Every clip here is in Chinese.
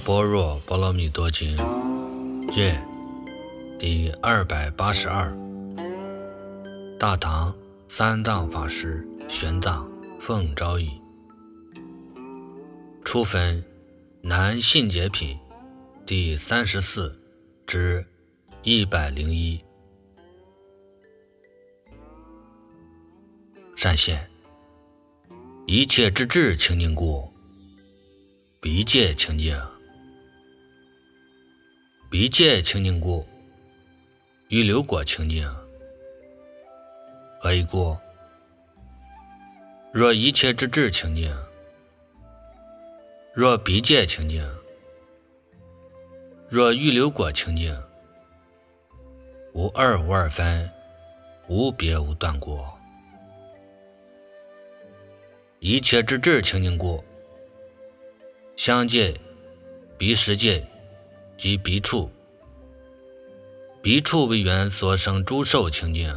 般若波罗蜜多经》卷第282，大唐三藏法师玄奘奉诏译，初分南信解品第34至101。善现一切之智清净故，彼界清净；彼界清净故，欲流果清净。何以故？若一切之智清净，若彼界清净，若欲流果清净，无二无二分，无别无断过。一切之智清净故，相界、彼时界及彼处，彼处为缘所生诸受清净，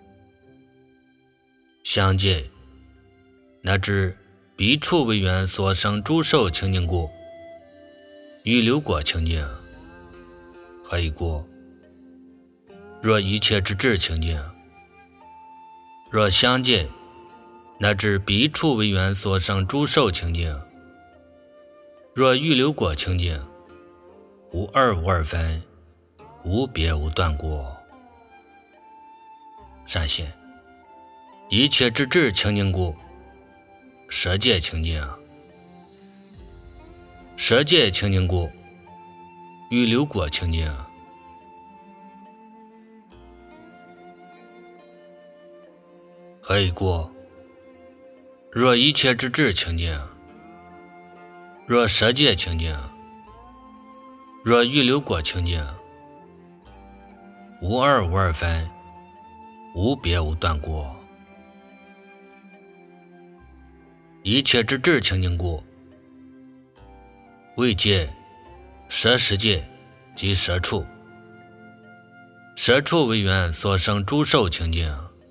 相界乃至彼处为缘所生诸受清净故，欲流果清净。何以故？若一切之智清净，若相界乃至彼处为缘所生诸受清净，若欲流果清净，无二无二分，无别无断过。善现一切之智清净故，舍界清净；舍界清净故，欲流果清净。何以故？若一切之智清净，若舍界清净，若欲流果清净，无二无二分，无别无断过。一切之智清净故，位界、舍时界及舍处，舍处为缘所生诸受清净，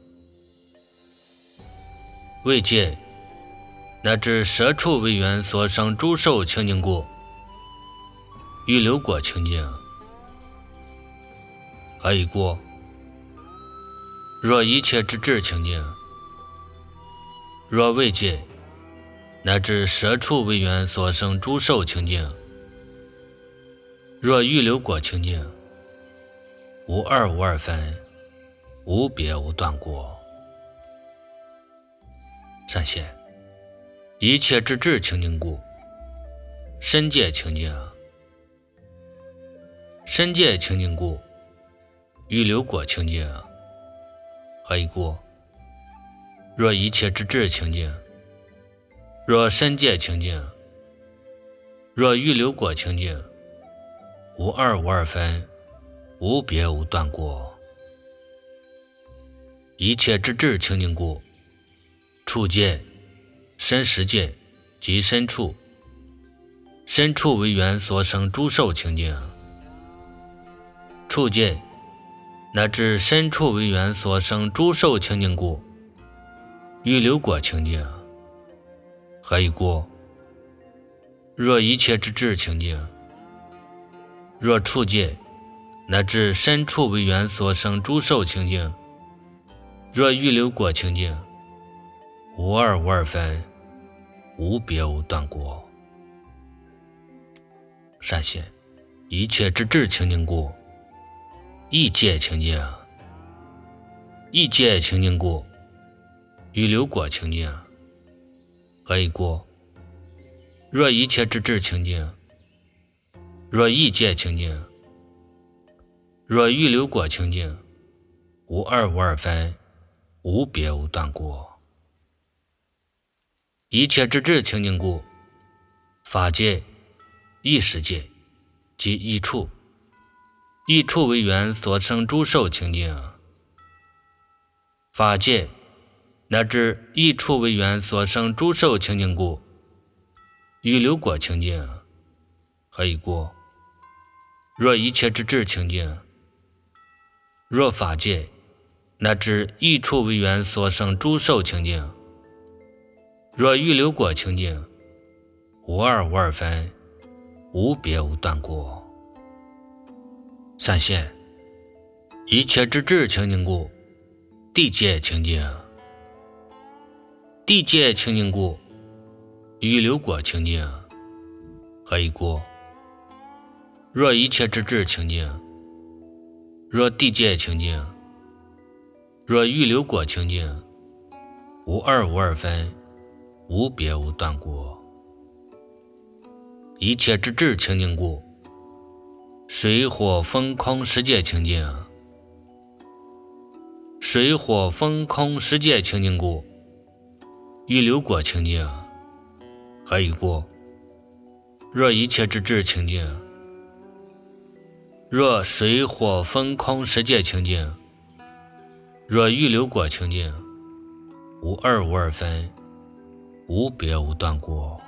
位界乃至舍处为缘所生诸受清净故，欲流果清净。何以故？若一切之智清净，若位界乃至舍处为缘所生诸受清净，若欲流果清净，无二无二分，无别无断过。善现一切之智清净故，身界清净；身界清净故，欲流果清净。何以故？若一切之智清净，若身界清净，若欲流果清净，无二无二分，无别无断过。一切之智清净故，处界、身时界及身处，身处为缘所生诸受清净，处界乃至身处为缘所生诸受清净故，欲流果清净。何以故？若一切之智清净，若处界乃至身处为缘所生诸受清净，若欲流果清净，无二无二分，无别无断过。善现一切之智清净故，意界清净；意界清净故，欲流果清净。何以故？若一切之智清净，若意界清净，若欲流果清净，无二无二分，无别无断过。一切之智清净故，法界、意识界及意处，意处为缘所生诸受清净，法界乃至意处为缘所生诸受清净故，欲流果清净。何以故？若一切之智清净，若法界乃至意处为缘所生诸受清净，若欲流果清净，无二无二分， 无别无断过。三线一切之智清净故，地界清净。地界清净故，预流果清净。何以故？若一切之智清净，若地界清净，若预流果清净，无二无二分，无别无断过。一切之智清净故，水火风空世界清净。水火风空世界清净故，预流果清净。何以故？若一切之智清净，若水火风空世界清净，若预流果清净，无二无二分，无别无断过。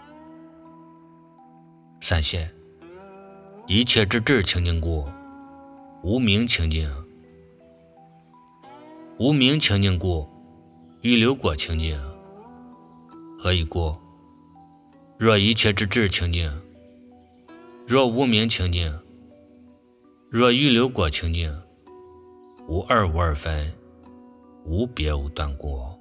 三线一切之智清净故，无明清净。无明清净故，预流果清净。何以故？若一切之智清净，若无明清净，若预流果清净，无二无二分，无别无断过。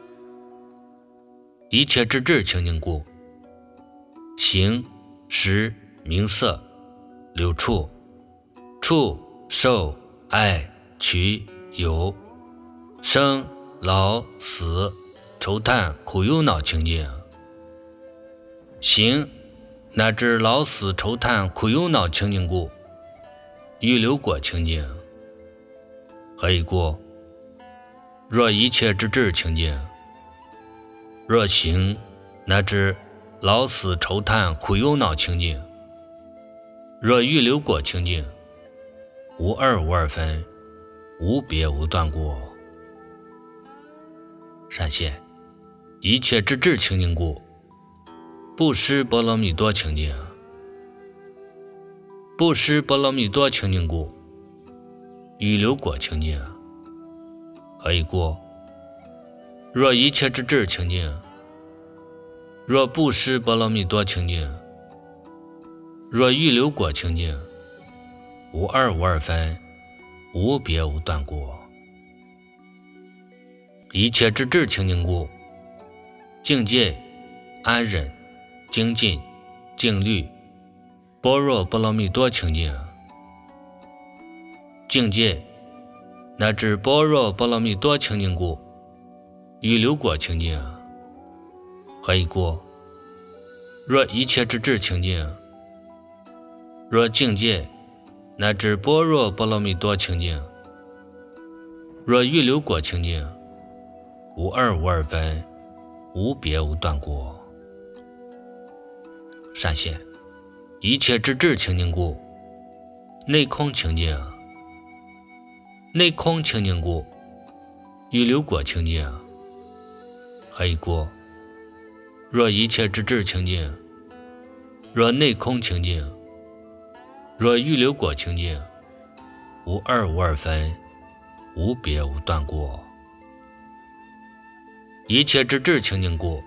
一切之智清净故，形识名色六处触受爱取有生老死愁叹苦忧恼清净。形乃至老死愁叹苦忧恼清净故，预流果清净。何以故？若一切之智清净，若形乃至老死愁叹苦忧恼清净，若预流果清净，无二无二分，无别无断过。闪现一切之智清净故，布施波罗蜜多清净。布施波罗蜜多清净故，预流果清净。何以故？若一切之智清净，若布施波罗蜜多清净，若预流果清净，无二无二分，无别无断过。一切之智清净故，境界安忍精进静虑般若波罗蜜多清净。境界乃至般若波罗蜜多清净故，预流果清净。何以故？若一切之智清净，若境界乃至般若波罗蜜多清净，若预流果清净，无二无二分，无别无断过。闪现一切之智清净故，内空清净。内空清净故，预流果清净。何以故？若一切之智清净，若内空清净，若预流果清净，无二无二分，无别无断过。一切之智清净故，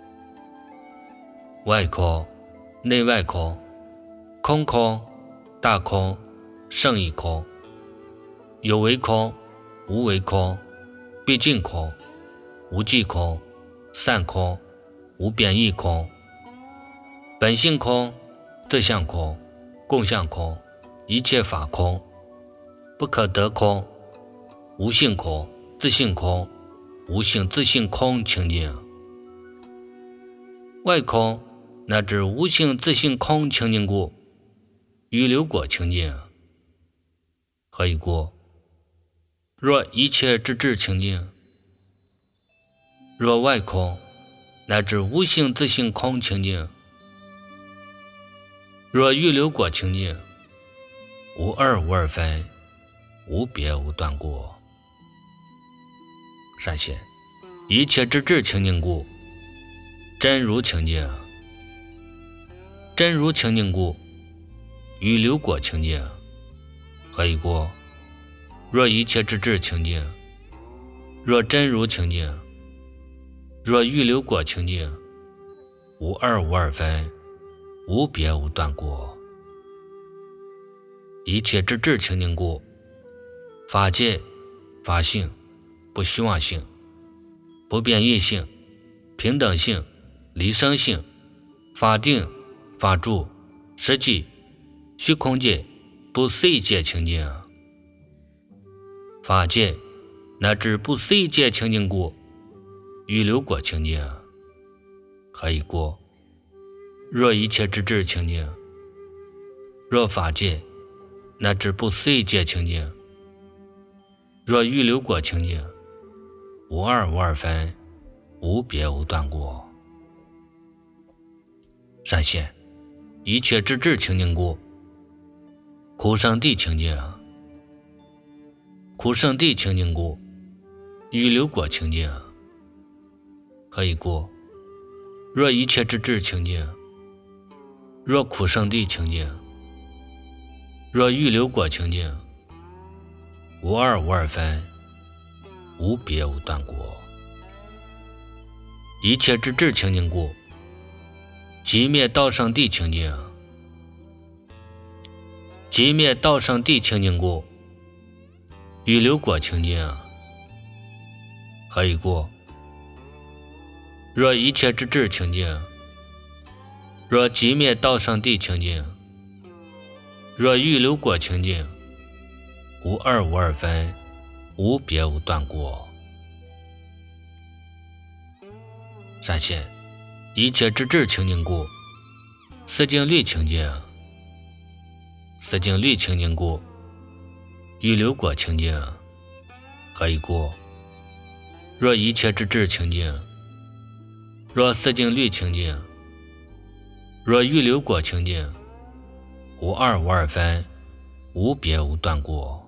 外空内外空，空空大空胜义空，有为空无为空，毕竟空无际空，散空无变异空，本性空自相空共相空，一切法空不可得空，无性空自性空无性自性空清净。外空乃至无性自性空清净故，预流果清净。何以故？若一切之智清净，若外空乃至无性自性空清净，若预流果清净，无二无二分，无别无断过。闪现一切之智清净故，真如清净。真如清净故，预流果清净。何以故？若一切之智清净，若真如清净，若预流果清净，无二无二分，无别无断过。 一切之智清净故，法界、法性、不虚妄性、不变异性、平等性、离生性、法定、法住、实际、虚空界、不随界清净。法界乃至不随界清净故，预流果清净。何以故？若一切之智清净，若法界乃至不随界清净，若预流果清净，无二无二分，无别无断过。善现一切之智清净故，苦生地清净。苦生地清净故，预流果清净。何以故？若一切之智清净，若苦生地清净，若预流果清净，无二无二分，无别无断过。一切之智清净故，即灭道生地清净。即灭道生地清净故，预流果清净。何以故？若一切之智清净，若即灭道生地清净，若预流果清净，无二无二分，无别无断过。善现一切之智清净故，四境律清净。四境律清净故，预流果清净。何以故？若一切之智清净，若四境律清净，若预流果清净，无二无二分，无别无断过。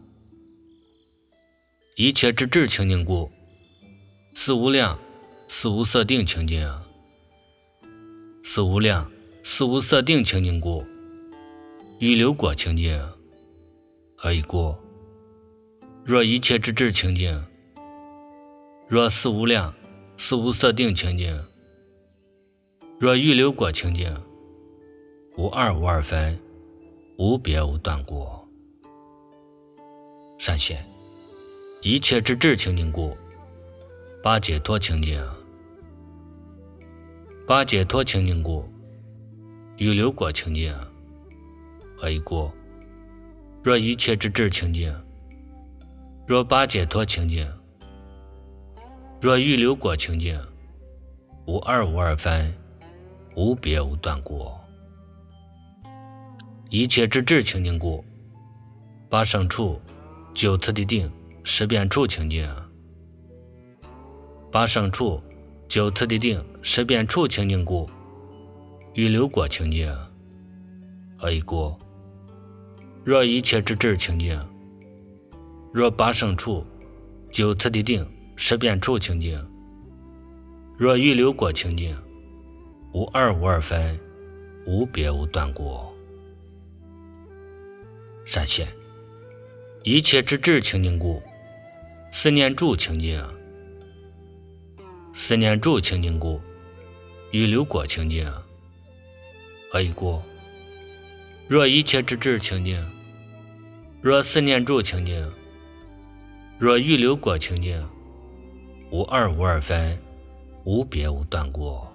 一切之智清净故，四无量、四无色定清净。四无量、四无色定清净故，预流果清净。何以故？若一切之智清净，若四无量、四无色定清净，若预流果清净，无二无二分，无别无断过。善现一切之智清净故，八解脱清净。八解脱清净故，预流果清净。何以故？若一切之智清净，若八解脱清净，若预流果清净，无二无二分，无别无断过。一切之智清净故，八胜处、九次第定、十遍处清净。八胜处、九次第定、十遍处清净故，预流果清净。何以故？若一切之智清净，若八胜处、九次第定、十遍处清净，若预流果清净，无二无二分，无别无断过。善现一切之智清净故，四念住清净。四念住清净故，预流果清净。何以故？若一切之智清净，若四念住清净，若预流果清净，无二无二分，无别无断过。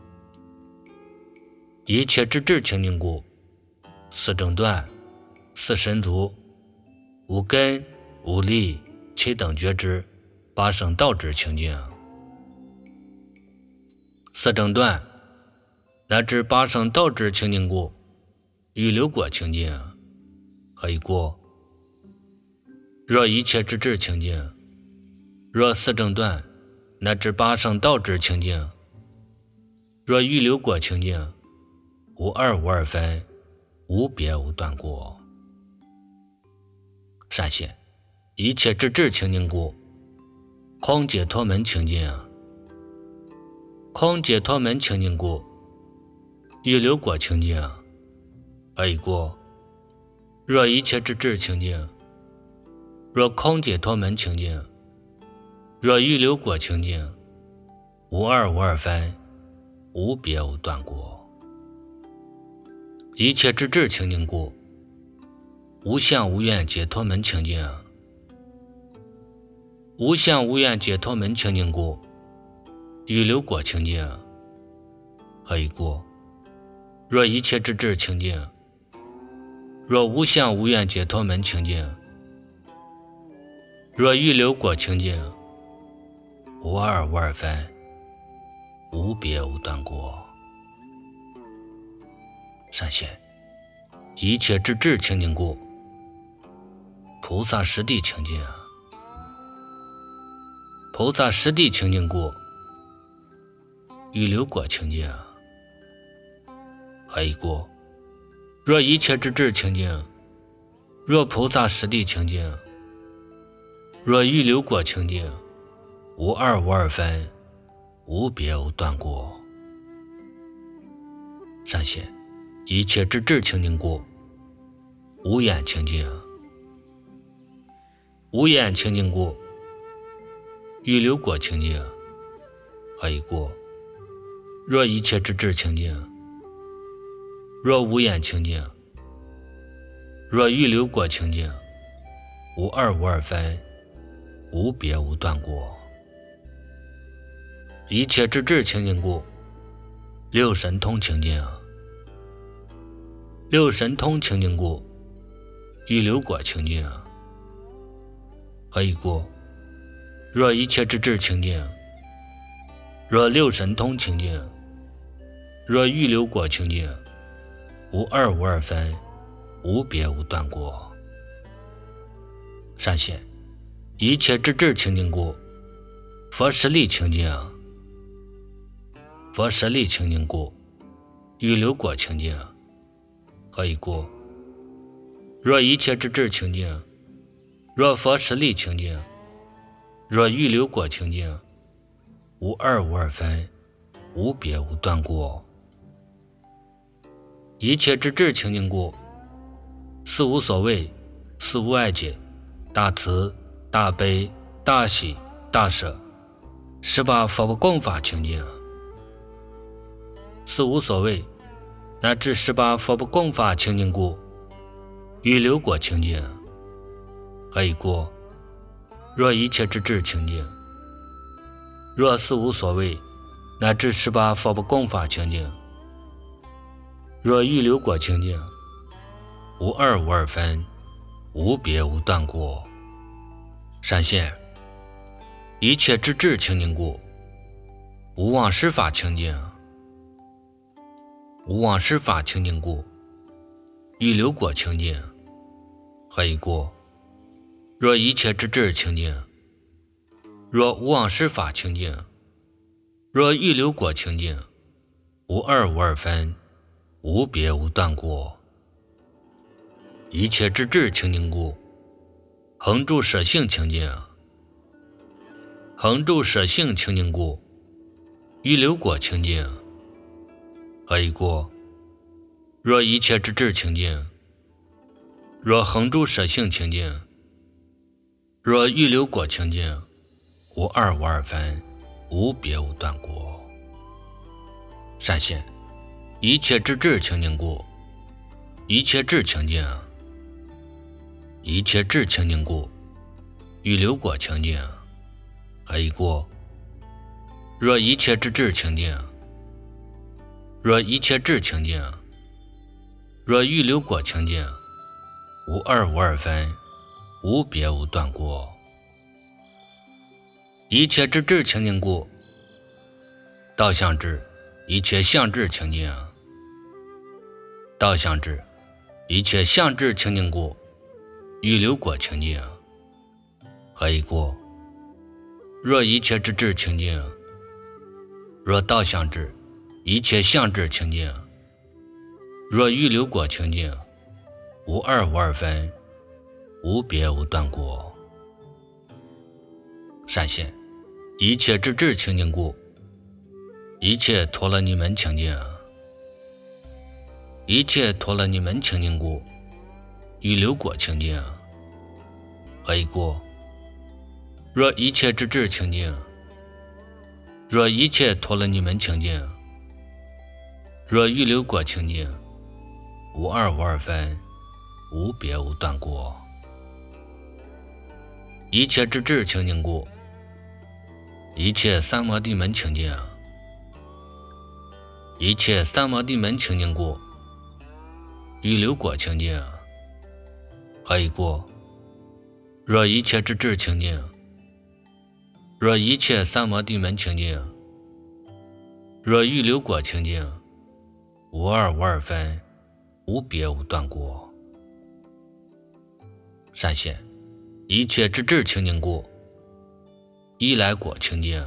一切之智清净故，四正断、四神足、无根、无力、七等觉知、八圣道之清净。四正断乃至八圣道之清净故，预流果清净。何以故？若一切之智清净，若四正断乃至八圣道之清净，若预流果清净，无二无二分，无别无断过。善现一切之智清净故，空解脱门清净。空解脱门清净故，预流果清净。何以故？若一切之智清净，若空解脱门清净，若预流果清净，无二无二分，无别无断过。一切之智清净故， 无相无愿解脱门清净，无相无愿解脱门清净故，预流果清净。何以故？若一切之智清净，若无相无愿解脱门清净，若预流果清净，无二无二分，无别无断过。善现一切之智清净故，菩萨实地清净，菩萨实地清净故，预流果清净。何以故？若一切之智清净，若菩萨实地清净，若预流果清净，无二无二分，无别无断过。善现一切之智清净故，无眼清净，无眼清净故，预流果清净。何以故？若一切之智清净，若无眼清净，若预流果清净，无二无二分，无别无断过。一切之智清净故，六神通清净，六神通清净故，预流果清净。何以故？若一切之智清净，若六神通清净，若预流果清净，无二无二分，无别无断过。善现一切之智清净故，佛实力清净，佛实力清净故，预流果清净。何以故？若一切之智清净，若佛实力清净，若预流果清净，无二无二分，无别无断过。一切之智清净故，四无所谓，四无碍解，大慈大悲大喜大舍，18佛供法清净。四无所谓乃至18佛供法清净故，预流果清净。何以故？若一切之智清净，若四无所谓乃至18佛供法清净，若预流果清净，无二无二分，无别无断过。善现一切之智清净故，无妄施法清净，无妄施法清净故，预流果清净。何以故？若一切之智清净，若无妄施法清净，若预流果清净，无二无二分，无别无断过。一切之智清净故，恒住舍性清净，恒住舍性清净故，预流果清净。何以故？若一切之智清净，若恒住舍性清净，若预流果清净，无二无二分，无别无断过。善现一切之智清净故，一切智清净，一切智清净故，预流果清净。何以故？若一切之智清净，若一切智清净，若预流果清净，无二无二分，无别无断过。一切之智清净故，道相智一切相智清净，道相智一切相智清净故，预流果清净。何以故？若一切之智清净，若道相智一切相智清净，若预流果清净，无二无二分，无别无断过。善现一切之智清净故，一切陀罗尼门清净，一切陀罗尼门清净故，预流果清净。何以故？若一切之智清净，若一切陀罗尼门清净，若预流果清净，无二无二分， 无别无断过。一切之智清净故，一切三摩地门清净，一切三摩地门清净故，预流果清净。何以故？若一切之智清净，若一切三摩地门清净，若预流果清净，无二无二分，无别无断过。善现一切之智清净故，一来果清净，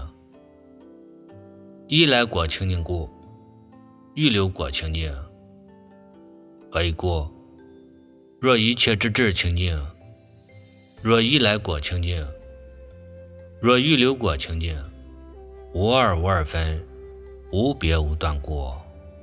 一来果清净故，预流果清净。何以故？若一切之智清净，若一来果清净，若预流果清净，无二无二分，无别无断过。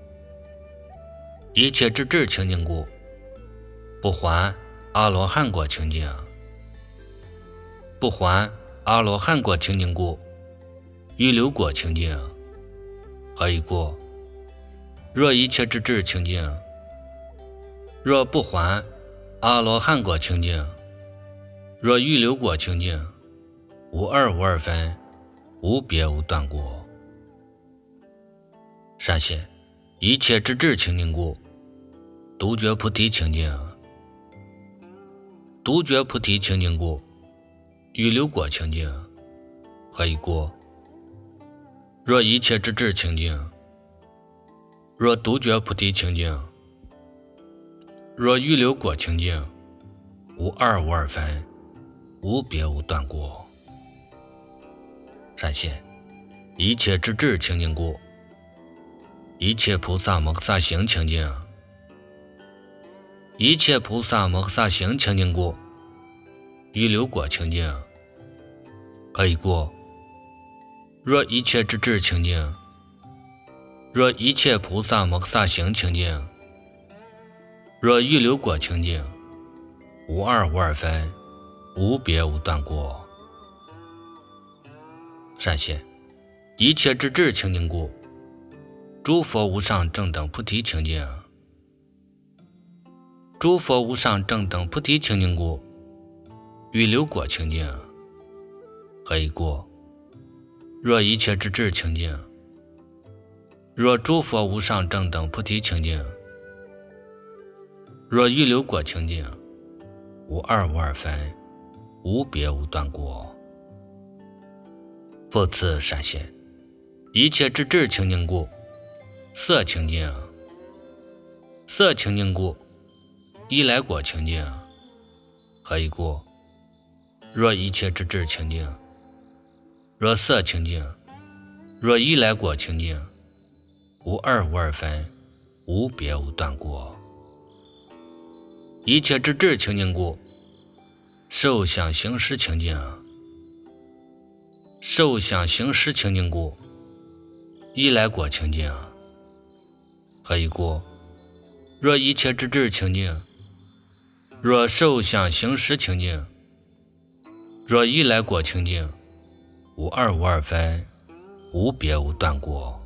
一切之智清净故，不还阿罗汉果清净，不还阿罗汉果清净故，预流果清净。何以故？若一切之智清净，若不还阿罗汉果清净，若预流果清净，无二无二分，无别无断过。善现一切之智清净故，独觉菩提清净，独觉菩提清净故，预流果清净。何以故？若一切之智清净，若独觉菩提清净，若预流果清净，无二无二分，无别无断过。善现一切之智清净故，一切菩萨摩诃萨行清净，一切菩萨摩诃萨行清净故，预流果清净。何以故？若一切之智清净，若一切菩萨摩诃萨行清净，若预流果清净，无二无二分，无别无断过。善现一切之智清净故，诸佛无上正等菩提清净，诸佛无上正等菩提清净故，预流果清净。何以故？若一切之智清净，若诸佛无上正等菩提清净，若预流果清净，无二无二分，无别无断过。复次善现一切之智清净故，色清净，色清净故，一来果清净。何以故？若一切之智清净，若色清净，若一来果清净，无二无二分，无别无断过。一切之智清净故，受想行识清净，受想行识清净故，一来果清净。何以故？若一切之智清净，若受想行识清净，若一来果清净，无二无二分，无别无断过。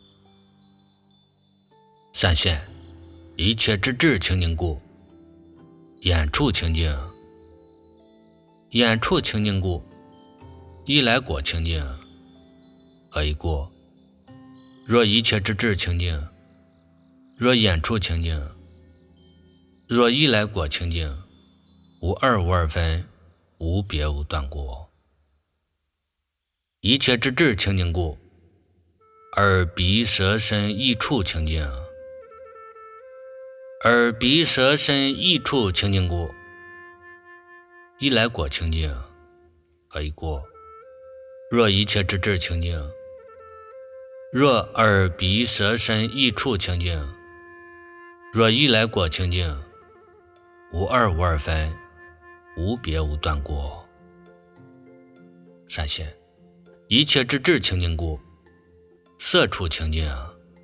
善现一切之智清净故，眼处清净，眼处清净故，一来果清净。何以故？若一切之智清净，若眼处清净，若一来果清净，无二无二分，无别无断过。一切之智清净故，耳鼻舌身意处清净，耳鼻舌身意处清净故，一来果清净。何以故？若一切之智清净，若耳鼻舌身意处清净，若一来果清净，无二无二分，无别无断过。善现一切之智清净故，色处清净，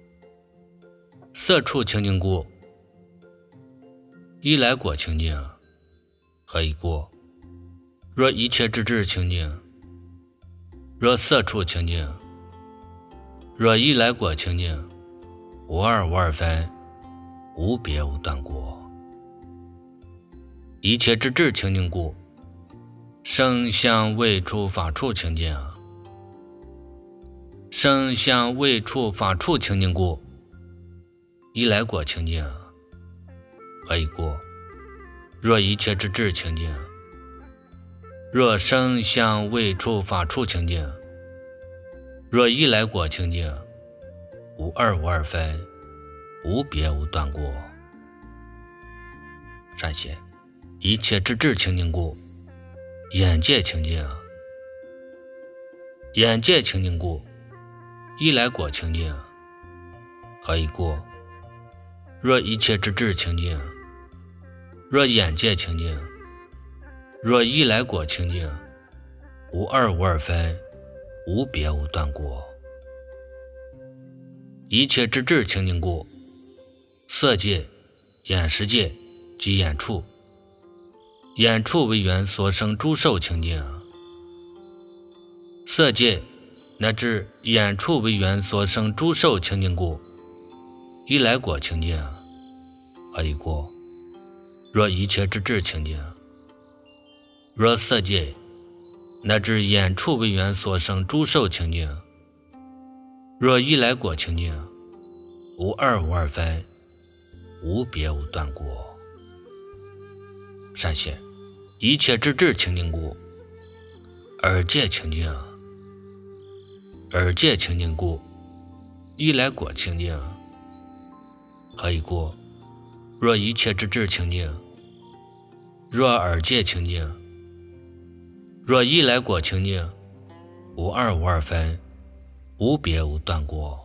色处清净故，一来果清净。何以故？若一切之智清净，若色处清净，若一来果清净，无二无二分，无别无断过。 一切之智清净故，声香味触法处清净。声香味触法处清净故，一来果清净。何以故？若一切之智清净，若声香味触法处清净，若一来果清净，无二无二分，无别无断过。善显一切之智清净故，眼界清净。眼界清净故，一来果清净。何以故？若一切之智清净，若眼界清净，若一来果清净，无二无二分，无别无断过。一切之智清净故，色界、眼识界及眼处，眼处为缘所生诸受清净。色界乃至眼处为缘所生诸受清净故，一来果清净。何以故？若一切之智清净，若色界乃至眼处为缘所生诸受清净，若一来果清净，无二无二分，无别无断过。善显一切之智清净故，耳界清净。耳界清净故，一来果清净。何以故？若一切之智清净，若耳界清净，若一来果清净，无二无二分，无别无断过。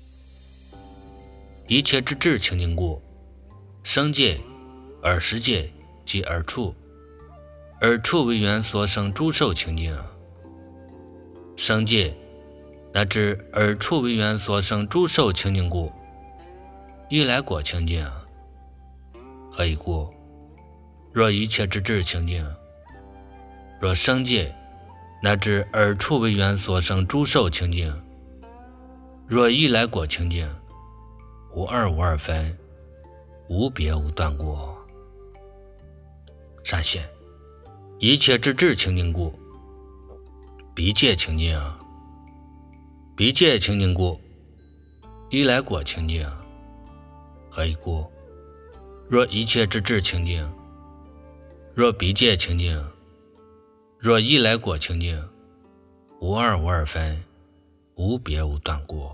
一切之智清净故，声界、耳识界及耳处，耳处为缘所生诸受清净。声界乃至耳处为缘所生诸受清净故，一来果清净。何以故？若一切之智清净，若声界乃至耳处为缘所生诸受清净，若一来果清净，无二无二分，无别无断过。善显一切之智清净故，鼻界清净。鼻界清净故，一来果清净。何以故？若一切之智清净，若鼻界清净，若一来果清净，无二无二分，无别无断过。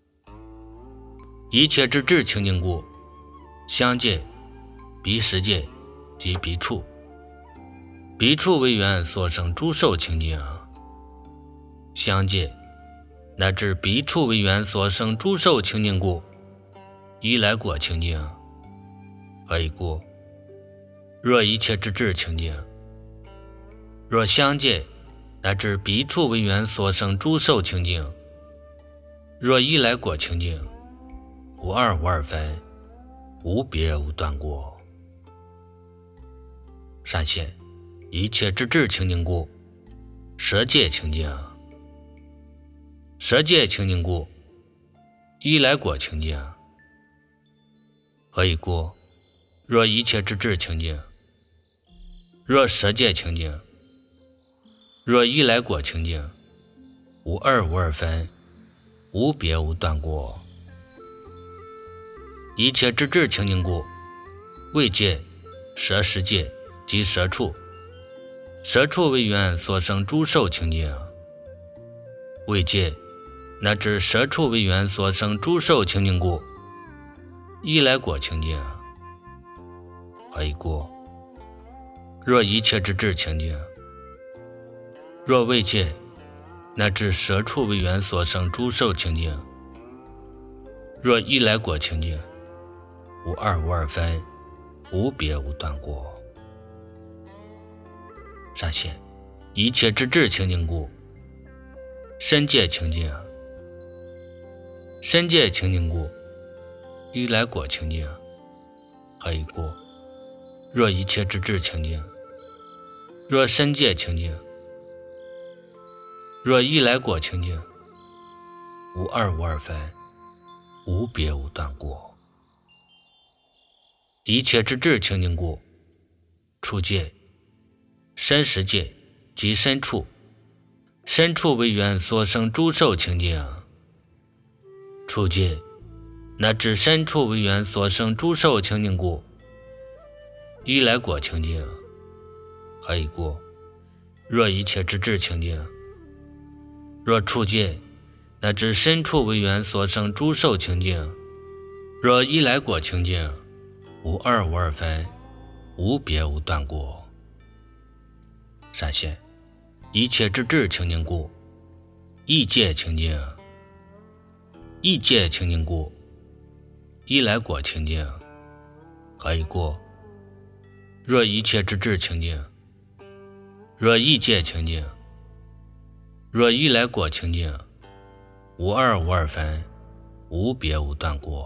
一切之智清净故，香界、鼻识界及鼻处，鼻处为缘所生诸受清净。香界乃至鼻处为缘所生诸受清净故，一来果清净。何以故？若一切之智清净，若香界乃至鼻处为缘所生诸受清净，若一来果清净，无二无二分，无别无断过。善显一切之智清净故，舌界清净。舌界清净故，一来果清净。何以故？若一切之智清净，若舌界清净，若一来果清净，无二无二分，无别无断过。一切之智清净故，味界、舌识界及舌处，舌处为缘所生诸受清净。味界乃至舌处为缘所生诸受清净故，一来果清净。何以故？若一切之智清净，若味界乃至舌处为缘所生诸受清净，若一来果清净，无二无二分，无别无断过。善显一切之智清净故，身界清净。身界清净故，一来果清净。何以故？若一切之智清净，若身界清净，若一来果清净，无二无二分，无别无断过。一切之智清净故， 处界、身实界即身处，身处为缘所生诸受情境。处界乃至身处为缘所生诸受情境故，一来果情境，何以故？若一切之智情境，若处界乃至身处为缘所生诸受情境，若一来果情境，无二无二分，无别无断故。闪现一切之智情境故，异界情境，异界情境故，一来果情境，何以故？若一切之智情境，若异界情境，若一来果情境，无二无二分，无别无断故。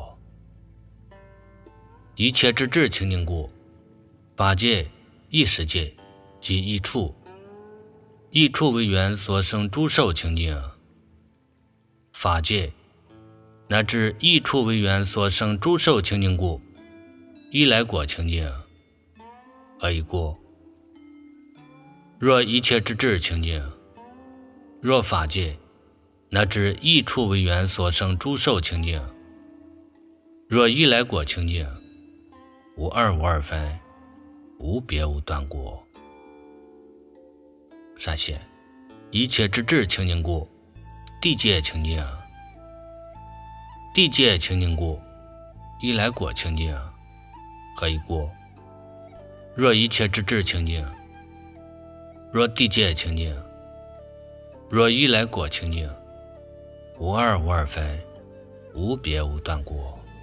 一切之智情境故，法界、异识界即异处，异处为缘所生诸受情境。法界乃至异处为缘所生诸受情境故，一来果情境，何以故？若一切之智情境，若法界乃至异处为缘所生诸受情境，若一来果情境，无二无二分，无别无断故。闪现一切之智情境故，地界情境，地界情境故，一来果情境，何以故？若一切之智情境，若地界情境，若一来果情境，无二无二分，无别无断故。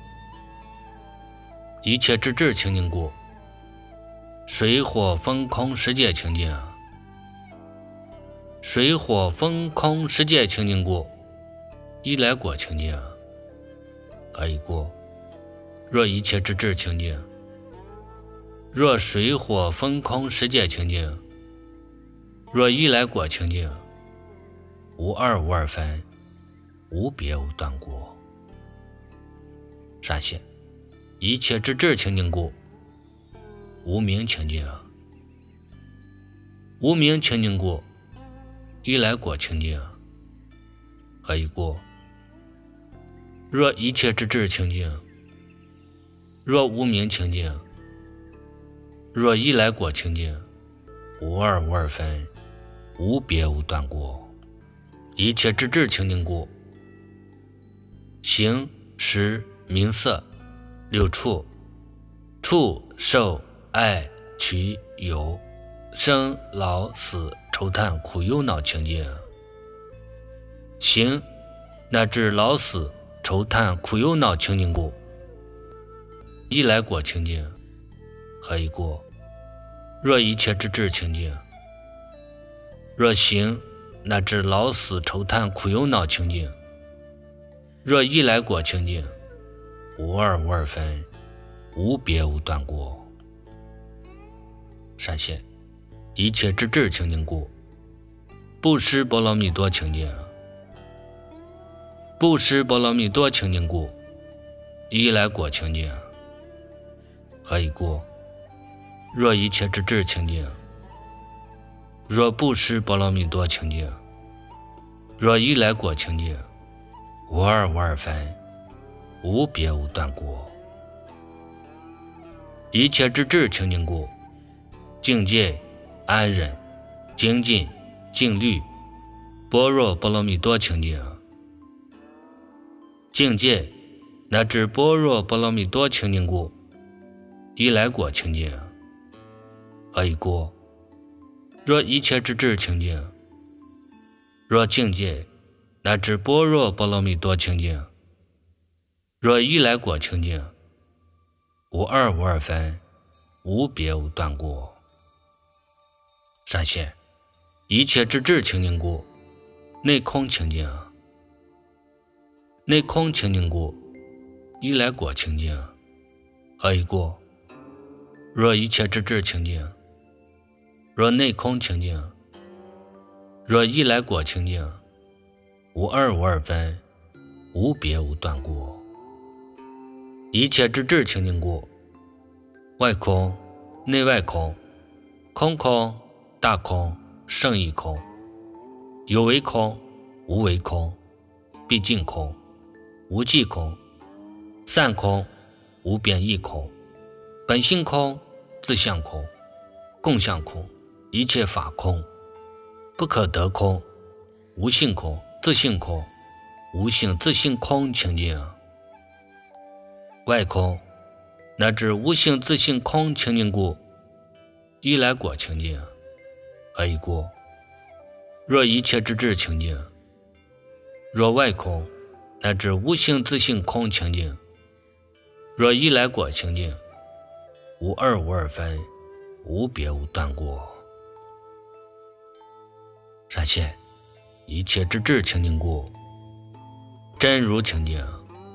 一切之智情境故，水火风空十界情境，水火风空十界情境故，一来果情境，何以故？若一切之智情境，若水火风空十界情境，若一来果情境，无二无二分，无别无断故。闪现一切之智情境故，无明情境，无明情境故，一来果情境，何以故？若一切之智情境，若无明情境，若一来果情境，无二无二分，无别无断故。一切之智情境故，形、识、名色、六处、触、受、爱、取、有、生、老、死、愁叹、苦、忧、恼情境。形乃至老死、愁叹、苦、忧、恼情境故，一来果情境，何以故？若一切之智情境，若形乃至老死愁叹苦忧恼情境，若一来果情境，无二无二分，无别无断故。闪现一切之智情境故，布施波罗蜜多情境，布施波罗蜜多情境故，一来果情境，何以故？若一切之智情境，若布施波罗蜜多情境，若一来果情境，无二无二分，无别无断故。一切之智情境故，境界、安忍、精进、静虑、般若波罗蜜多情境。境界乃至般若波罗蜜多情境故，一来果情境，何以故？若一切之智情境，若境界乃至般若波罗蜜多情境，若一来果情境，无二无二分，无别无断故。闪现一切之智情境故，内空情境，内空情境故，一来果情境，何以故？若一切之智情境，若内空情境，若一来果情境，无二无二分，无别无断故。一切之智情境故，外空、内外空、 空空大空胜一空，有为空无为空，毕竟空无际空，散空无边一空，本性空自相空，共相空一切法空，不可得空无性空自性空，无性自性空清净，外空乃至无性自性空清净故，一来果清净，何以故？若一切之智清净，若外空乃至无性自性空清净，若一来果清净，无二无二分，无别无断过。闪现一切之智清净故，真如清净，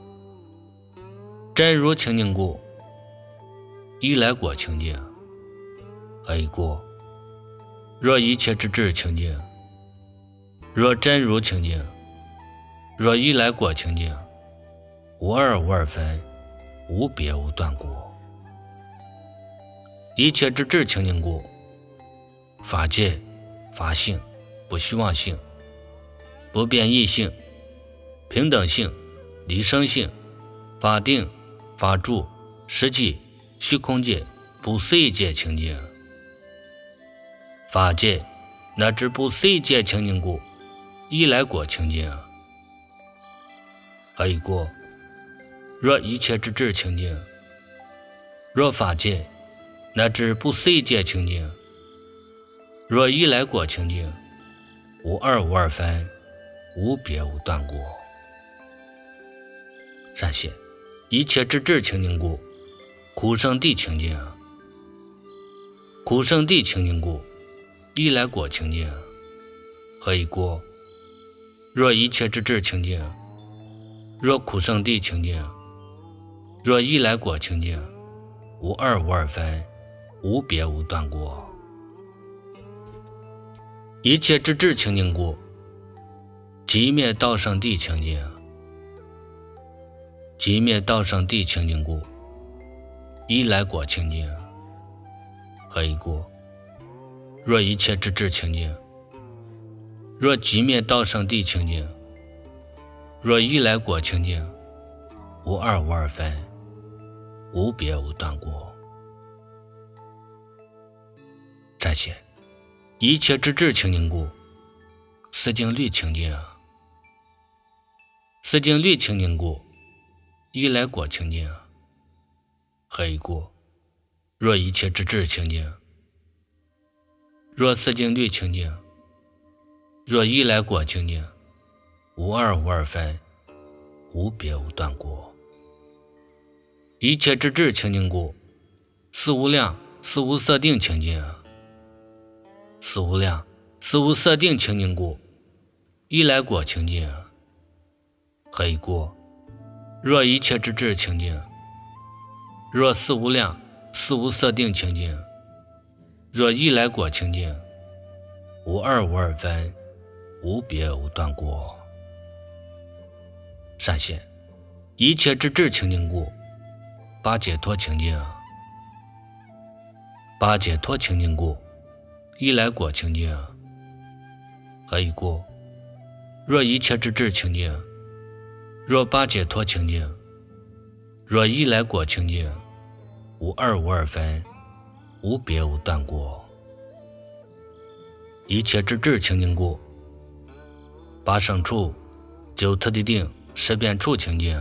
真如清净故，一来果清净，何以故？若一切之智清净，若真如清净，若一来果清净，无二无二分，无别无断过。一切之智清净故，法界法性不虚妄性，不变异性，平等性，离生性，法定法住实际虚空界不随界清净，法界乃至不随界清净故，一来果清净，何以故？若一切之智清净，若法界乃至不随界清净，若一来果清净，无二无二分，无别无断过。闪现一切之智清净故，苦生地清净，苦生地清净故，一来果清净，何以故？若一切之智清净，若苦生地清净，若一来果清净，无二无二分，无别无断过。一切之智清净故，寂灭道生地清净，寂灭道生地清净故，一来果清净，何以故？若一切之智清净，若寂灭道生地清净，若一来果清净，无二无二分，无别无断过。展现一切之智清净故，四境律清净，四境律清净故，一来果清净，何以故？若一切之智清净，若四境律清净，若一来果清净，无二无二分，无别无断过。一切之智清净故，四无量四无色定清净，四无量四无色定清净故，一来果清净，何以故？若一切之智清净，若四无量四无色定清净，若一来果清净，无二无二分，无别无断过。闪现一切之智清净故，八解脱清净，八解脱清净故，一来果清净，何以故？若一切之智清净，若八解脱清净，若一来果清净，无二无二分，无别无断过。一切之智清净故，八胜处九次第定十遍处清净，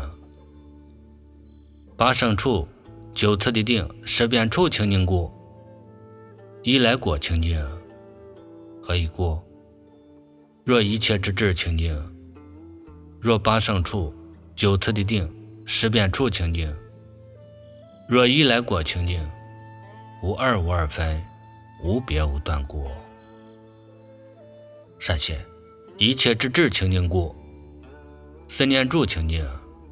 八胜处九次第定十遍处清净故，一来果清净，何以故？若一切之智清净，若八胜处九次第定十遍处清净，若一来果清净，无二无二分，无别无断过。闪现一切之智清净故，四念住清净，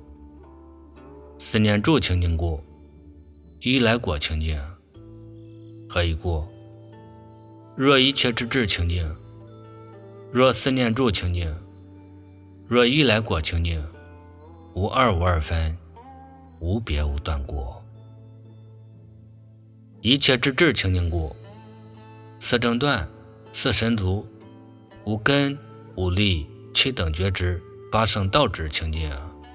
四念住清净故，一来果清净，何以故？若一切之智清净，若四念住清净，若一来果清净，无二无二分，无别无断过。一切之智清净故， 四正断，四神足，五根，五力，七等觉知，八圣道之清净。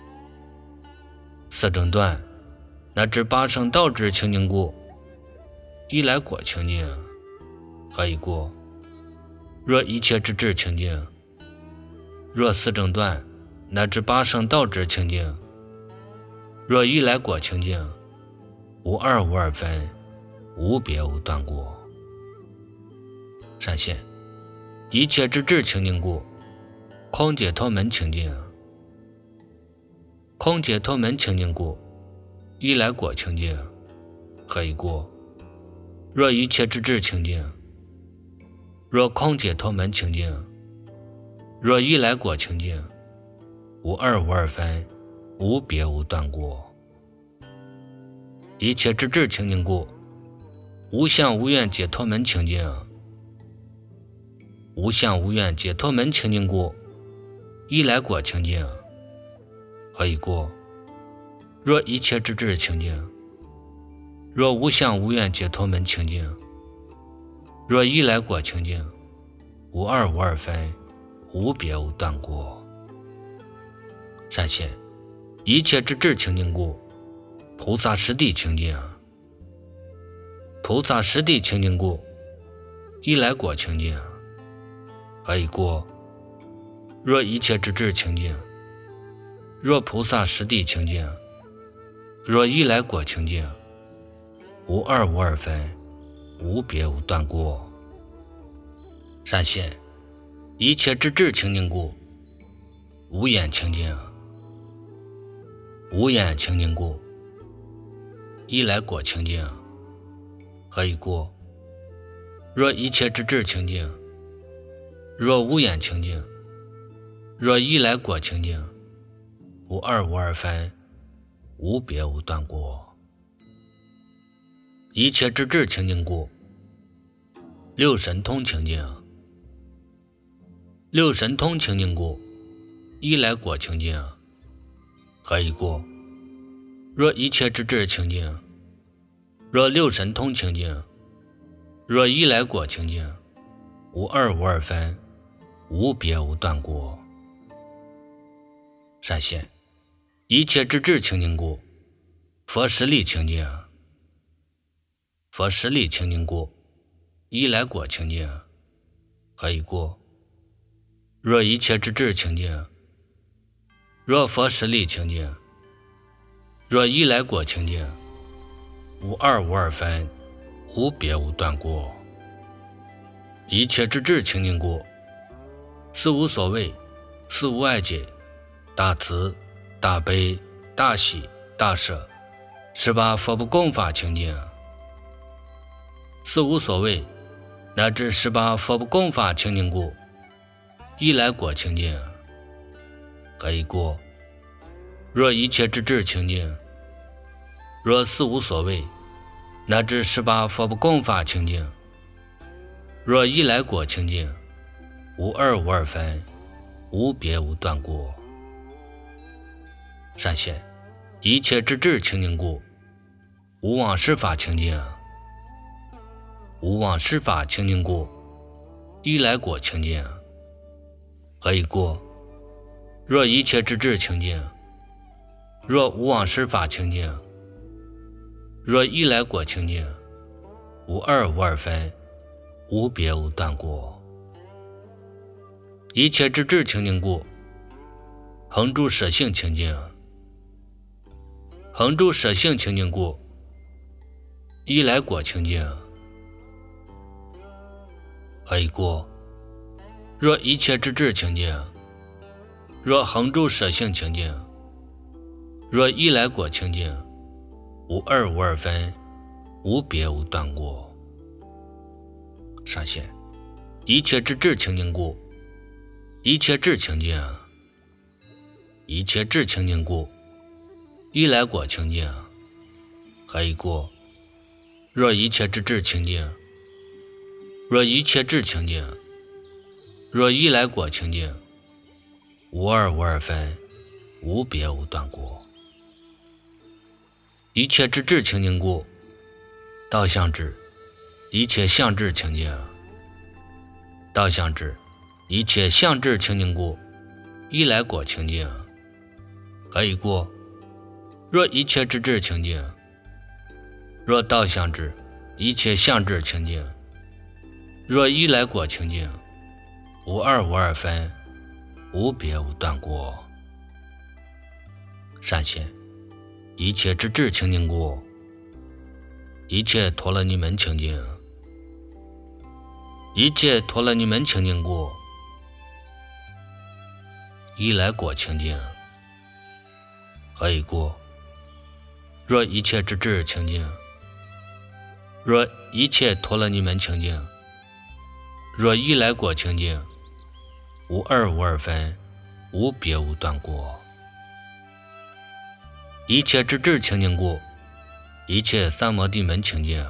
四正断，乃至八圣道之清净故，一来果清净，何以故？若一切之智清净，若四正断，乃至八圣道之清净，若一来果清净，无二无二分，无别无断故。善现一切之智清净故，空解脱门清净。空解脱门清净故，一来果清净，何以故？若一切之智清净，若空解脱门清净，若一来果清净，无二无二分，无别无断故。一切之智清净故，无相无愿解脱门清净。无相无愿解脱门清净故，一来果清净，何以故？若一切之智清净，若无相无愿解脱门清净，若一来果清净，无二无二分，无别无断故。善现一切之智清净故，菩萨实地清净。菩萨实地清净故，一来果清净，何以故？若一切之智清净，若菩萨实地清净，若一来果清净，无二无二分，无别无断故。善现一切之智清净故，无眼清净。无眼清净故，一来果清净，何以故？若一切之智清净，若无眼清净，若一来果清净，无二无二分，无别无断故。一切之智清净故，六神通清净。六神通清净故，一来果清净，何以故？若一切之智清净，若六神通清净，若一来果清净，无二无二分，无别无断故。善现一切之智清净故，佛实力清净。佛实力清净故，一来果清净，何以故？若一切之智清净，若佛实力清净，若一来果清净，无二无二分，无别无断故。一切之智清净故，四无所谓，四无碍解，大慈大悲大喜大舍，十八佛不共法清净。四无所谓，乃至十八佛不共法清净故，一来果清净，何以故？若一切之智清净，若四无所谓，乃至十八佛不共法清净，若一来果清净，无二无二分，无别无断故。善现一切之智清净故，无妄施法清净。无妄施法清净故，一来果清净，何以故？若一切之智清净，若无妄施法清净，若一来果清净，无二无二分，无别无断故。一切之智清净故，恒住舍性清净。恒住舍性清净故，一来果清净，何以故？若一切之智清净，若恒住舍性清净，若一来果清净，无二无二分，无别无断故。善现一切之智清净故，一切智清净。一切智清净故，一来果清净，何以故？若一切之智清净，若一切智清净，若一来果清净，无二无二分，无别无断故。一切之智清净故，道相智，一切相智清净。 倒相指一切相指清净故，一来果清净。何以故？若一切之智清净，若倒相指一切相指清净，若一来果清净，无二无二分，无别无断过。善现一切之智清净故，一切陀罗尼门清净，一切陀罗尼门清净故，一来果清净。何以故？若一切之智清净，若一切陀罗尼门清净，若一来果清净，无二无二分，无别无断过。一切之智清净故，一切三摩地门清净，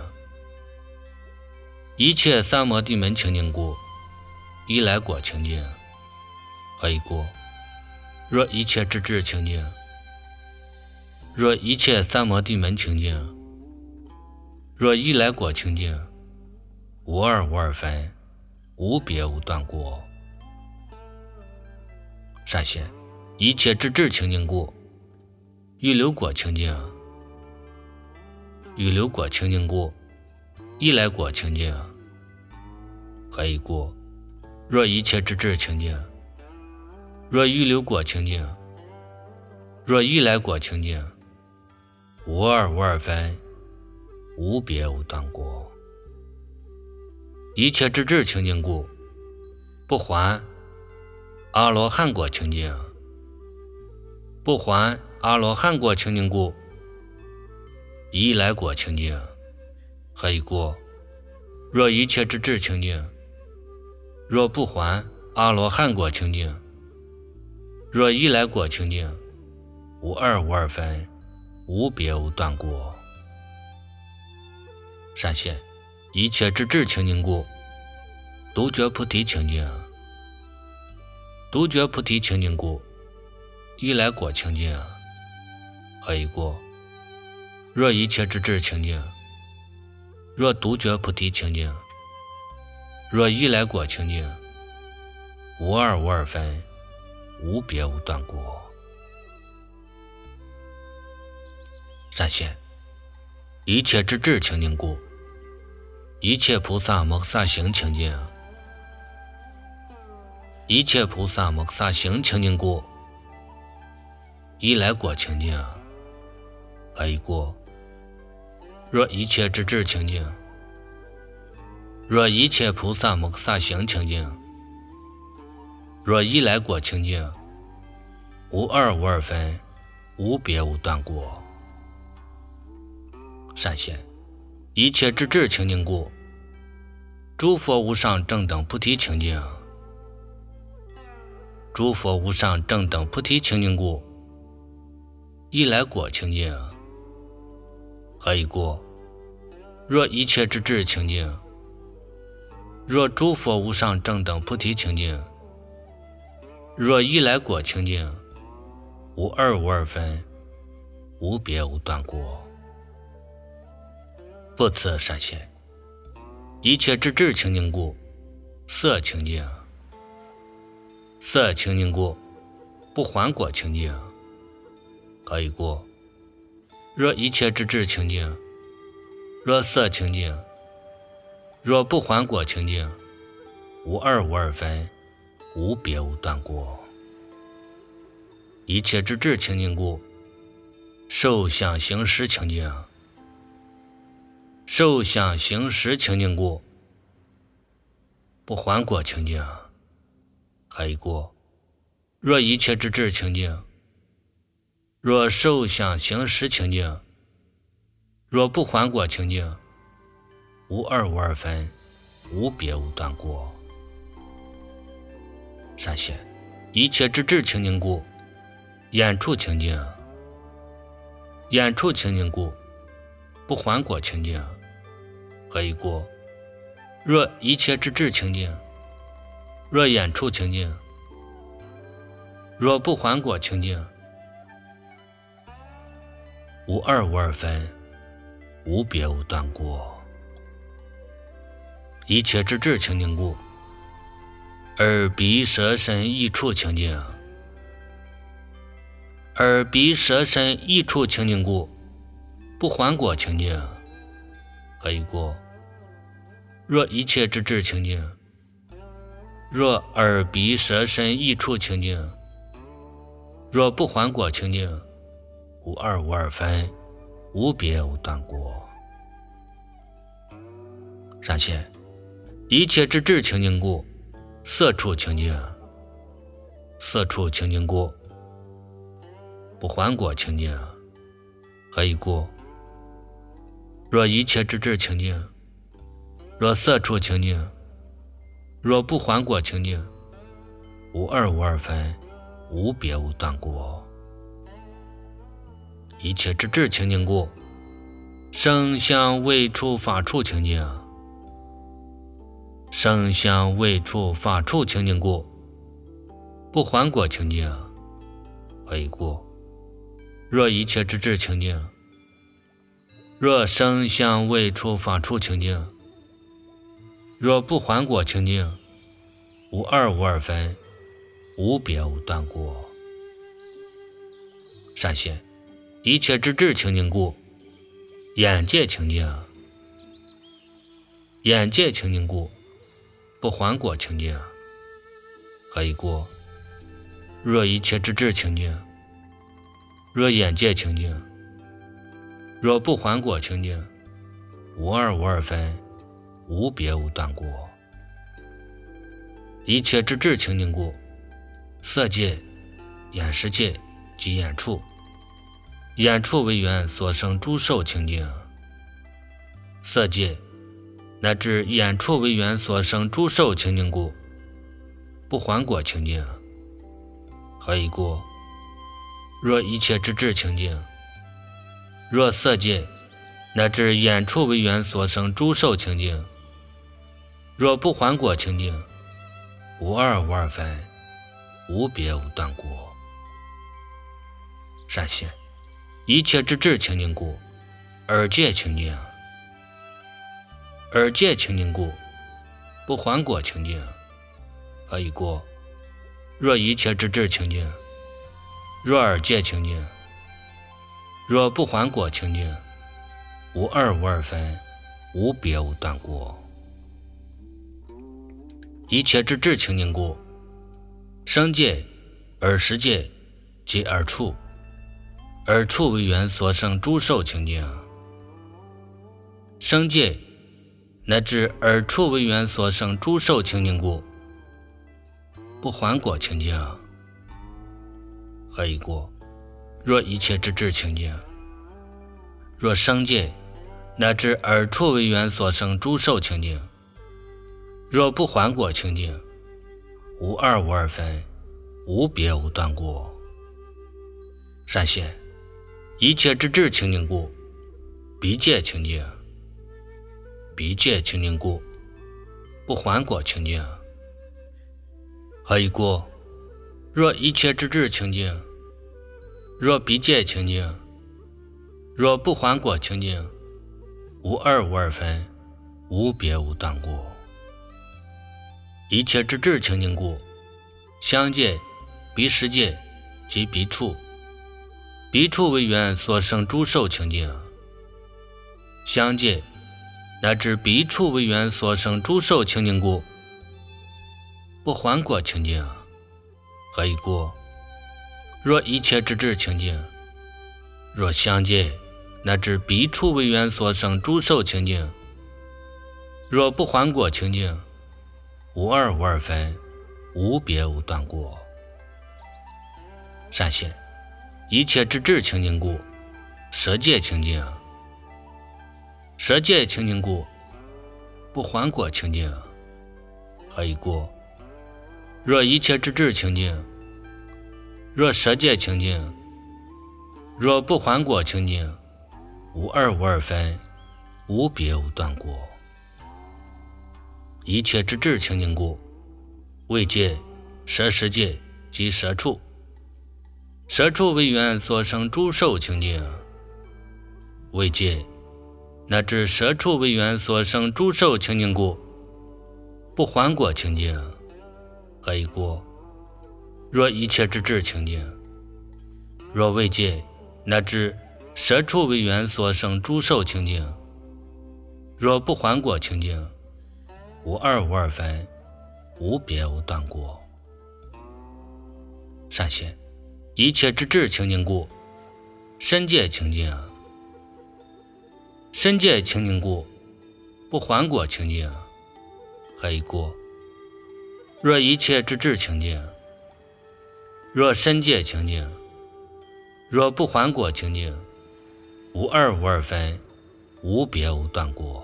一切三摩地门清净故，一来果清净。何以故？若一切之智清净，若一切三摩地门清净，若一来果清净，无二无二分，无别无断过。善现一切之智清净故，欲流果清净，欲流果清净故，一来果清净。何以故？若一切之智清净，若欲流果清净，若一来果清净，无二无二分，无别无断过。一切之智清净故，不还阿罗汉果清净，不还阿罗汉果清净故，一来果清净。何以故？若一切之智清净，若不还阿罗汉果清净，若一来果清净，无二无二分，无别无断过。善现一切之智清净故，独觉菩提清净，独觉菩提清净故，一来果清净。何以故？若一切之智清净，若独觉菩提清净，若一来果清净，无二无二分，无别无断过。善现一切之智清净故，一切菩萨摩诃萨行清净，一切菩萨摩诃萨行清净故，一来果清净。何以故？若一切之智清净，若一切菩萨摩诃萨行清净，若一来果清净，无二无二分，无别无断过。善现一切之智清净故，诸佛无上正等菩提清净，诸佛无上正等菩提清净故，一来果清净。何以故？若一切之智清净，若诸佛无上正等菩提清净，若一来果清净，无二无二分，无别无断过。复次善现一切之智清净故，色清净，色清净故，不还果清净。何以故？若一切之智清净，若色清净，若不还果清净，无二无二分，无别无断过。一切之智清净故，受想行识清净，受想行识清净故，不还果清净。何以故？若一切之智清净，若受想行识清净，若不还果清净，无二无二分，无别无断过。善现一切之智清净故，眼处清净，眼处清净故，不还果清净。何以故？若一切之智清净，若眼处清净，若不还果清净，无二无二分，无别无断过。一切之智清净故， 耳鼻舌身意处清净。耳鼻舌身意处清净故，不还果清净。何以故？若一切之智清净，若耳鼻舌身意处清净，若不还果清净，无二无二分，无别无断果。上线一切之智清净故，色处清净。色处清净故，不还果清净。何以故？若一切之智清净，若色处清净，若不还果清净，无二无二分，无别无断果。一切之智清净故，声香味触法处清净。声香味触法处清净故，不还果清净。何以故？若一切之智清净，若声香味触法处清净，若不还果清净，无二无二分，无别无断果。善现一切之智清净故，眼界清净。眼界清净故，不还果清净。何以故？若一切之智清净，若眼界清净，若不还果清净，无二无二分，无别无断果。一切之智清净故，色界、眼识界及眼处，眼处为缘所生诸受清净。色界乃至眼处为缘所生诸受清净故，不还果清净。何以故？若一切之智清净，若色界乃至眼处为缘所生诸受清净，若不还果清净，无二无二分，无别无断果。善现一切之智清净故，耳界清净。耳界清净故，不还果清净。何以故？若一切之智清净，若耳界清净，若不还果清净，无二无二分，无别无断果。一切之智清净故，声界、耳识界及耳处，耳处为缘所生诸受清净。声界乃至耳处为缘所生诸受清净故，不还果清净。何以故？若一切之智清净，若声界乃至耳处为缘所生诸受清净，若不还果清净，无二无二分，无别无断果。善现一切之智清净故，鼻界清净。鼻界清净故，不还果清净。何以故？若一切之智清净，若鼻界清净，若不还果清净，无二无二分，无别无断果。一切之智清净故，香界、鼻识界及鼻处，鼻处为缘所生诸受清净。香界乃至鼻处为缘所生诸受清净故，不还果清净。何以故？若一切之智清净，若香界乃至鼻处为缘所生诸受清净，若不还果清净，无二无二分，无别无断果。善现一切之智清净故，舌界清净。舌界清净故，不还果清净。何以故？若一切之智清净，若舌界清净，若不还果清净，无二无二分，无别无断果。一切之智清净故，味界、舌识界及舌处，舌处为缘所生诸受清净。味界乃至舌处为缘所生诸受清净故，不还果清净。 何以故？若一切之智清净，若未界乃至舍处为缘所生诸受清净，若不还果清净，无二无二分，无别无断故。善现一切之智清净故，身界清净，身界清净故，不还果清净，何以故？若一切之智清净，若身界清净，若不还果清净，无二无二分，无别无断故。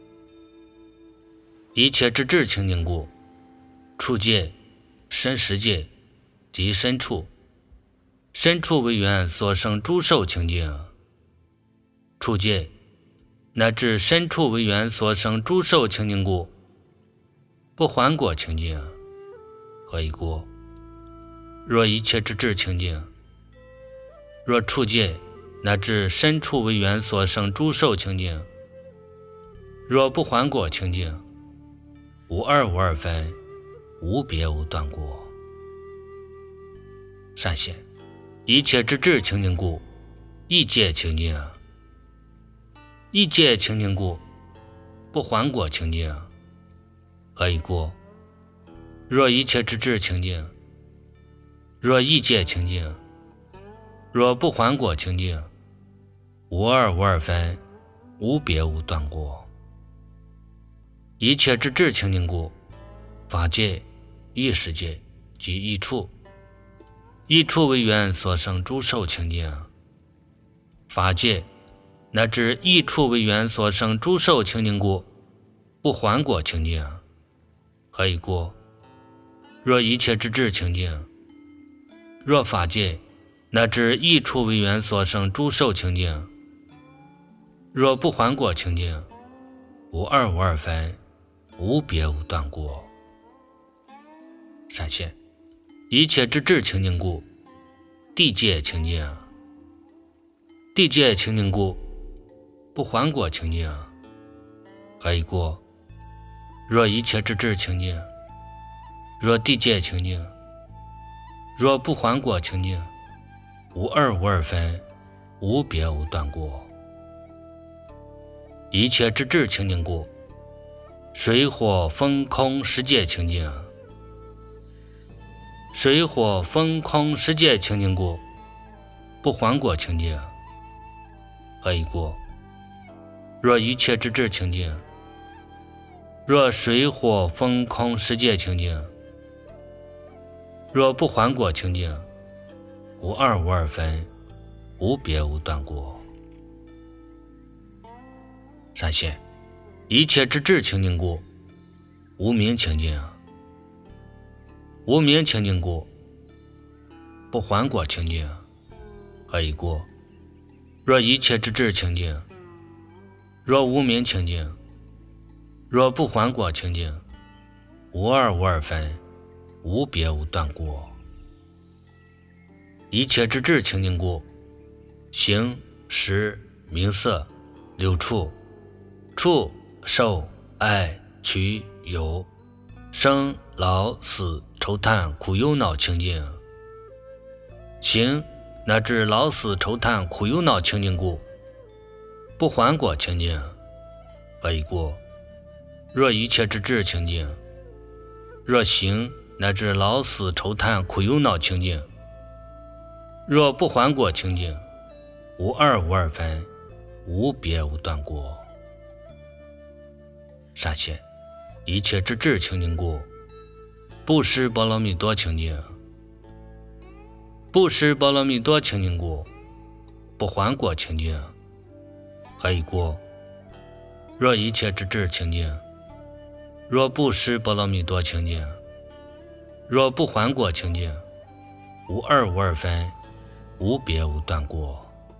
一切之智清净故，处界、身实界及身处，身处为缘所生诸受清净，处界乃至身处为缘所生诸受清净故，不还果清净，何以故？若一切之智清净，若处界乃至身处为缘所生诸受清净，若不还果清净，无二无二分，无别无断故。善现一切之智清净故，意界清净，意界清净故，不还果清净，何以故？若一切之智清净，若意界清净，若不还果清净，无二无二分，无别无断故。一切之智清净故，法界、意识界及意处，意处为缘所生诸受清净，法界乃至意处为缘所生诸受清净故，不还果清净，何以故？若一切之智清净，若法界乃至意处为缘所生诸受清净，若不还果清净，无二无二分，无别无断故。善现一切之智清净故，地界清净，地界清净故，不还果清净，何以故？若一切之智清净，若地界清净，若不还果清净，无二无二分，无别无断故。一切之智清净故，水火风空十界清净，水火风空十界清净故，不还果清净，何以故？若一切之智清净，若水火风空十界清净，若不还果清净，无二无二分，无别无断故。善现一切之智清净故，无明清净，无明清净故，不还果清净，何以故？若一切之智清净，若无明清净，若不还果清净，无二无二分，无别无断故。一切之智清净故，形、识、名色、六处、触、受、爱、取、有、生、老、死、愁叹、苦忧恼清净，形乃至老死愁叹苦忧恼清净故，不还果清净，何以故？若一切之智清净，若形乃至老死愁叹苦忧恼清净，若不还果清净，无二无二分，无别无断故。善现一切之智清净故，布施波罗蜜多清净，布施波罗蜜多清净故，不还果清净，何以故？若一切之智清净，若布施波罗蜜多清净，若不还果清净，无二无二分，无别无断故。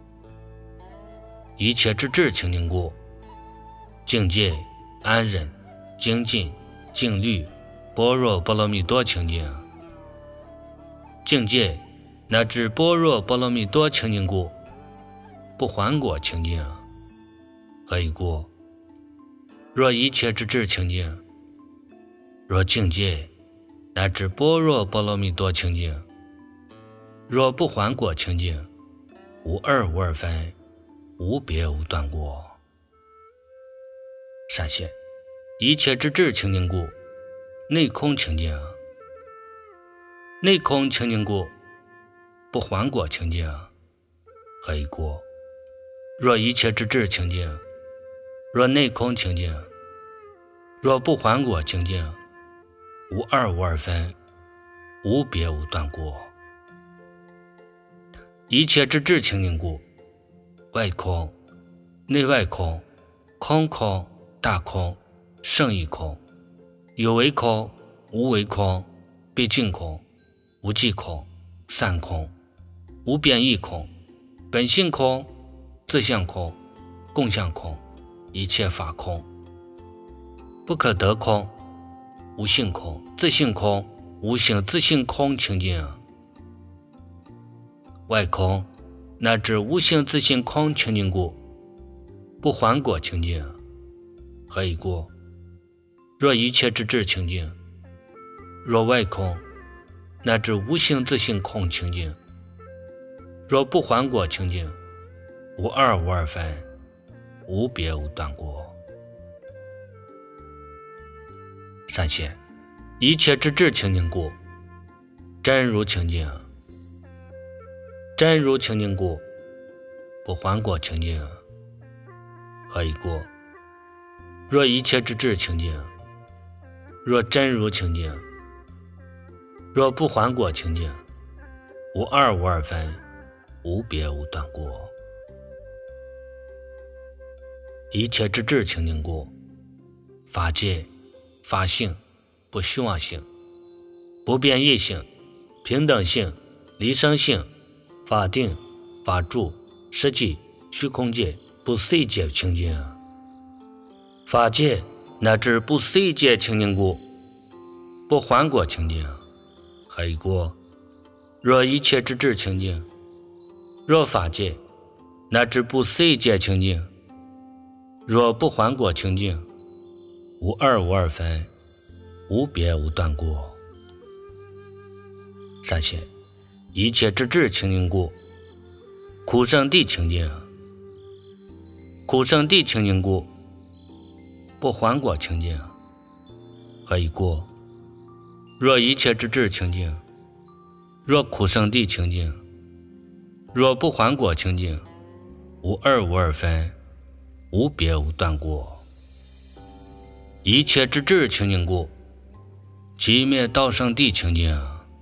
一切之智清净故，境界、安忍、精进、静虑、般若波罗蜜多清净，境界乃至般若波罗蜜多清净故，不还果清净，何以故？若一切之智清净，若境界乃至般若波罗蜜多清净。若不还果清净，无二无二分，无别无断过。善现一切之智清净故，内空清净。内空清净故，不还果清净。何以故？若一切之智清净，若内空清净，若不还果清净，无二无二分，无别无断过。一切之智清净故，外空、内外空、空空、大空、胜义空，有为空、无为空、毕竟空、无际空、散空、无变异空、本性空、自相空、共相空、一切法空，不可得空、无性空、自性空、无性自性空清净。外空乃至无性自性空清净故，不还果清净。何以故？若一切之智清净，若外空乃至无性自性空清净，若不还果清净，无二无二分，无别无断过。善现一切之智清净故，真如清净。真如清净故，不还果清净。何以故？若一切之智清净，若真如清净，若不还果清净，无二无二分，无别无断过。一切之智清净故，法界、法性、不虚妄性、不变异性、平等性、离生性、法定、法住、实际、虚空界、不思议界清净。法界乃至不思议界清净故，不还果清净。何以故？若一切之智清净，若法界乃至不思议界清净，若不还果清净，无二无二分，无别无断过。善现一切之智清净故，苦圣地清净。苦圣地清净故，不还果清净。何以故？若一切之智清净，若苦圣地清净，若不还果清净，无二无二分，无别无断过。一切之智清净故，寂灭道圣地清净。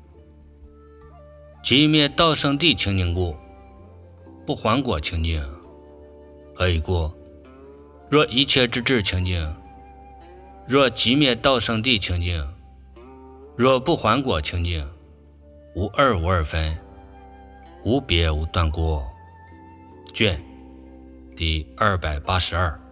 寂灭道圣地清净故，不还果清净。何以故？若一切之智清净，若寂灭道圣地清净，若不还果清净，无二无二分，无别无断过。卷第282。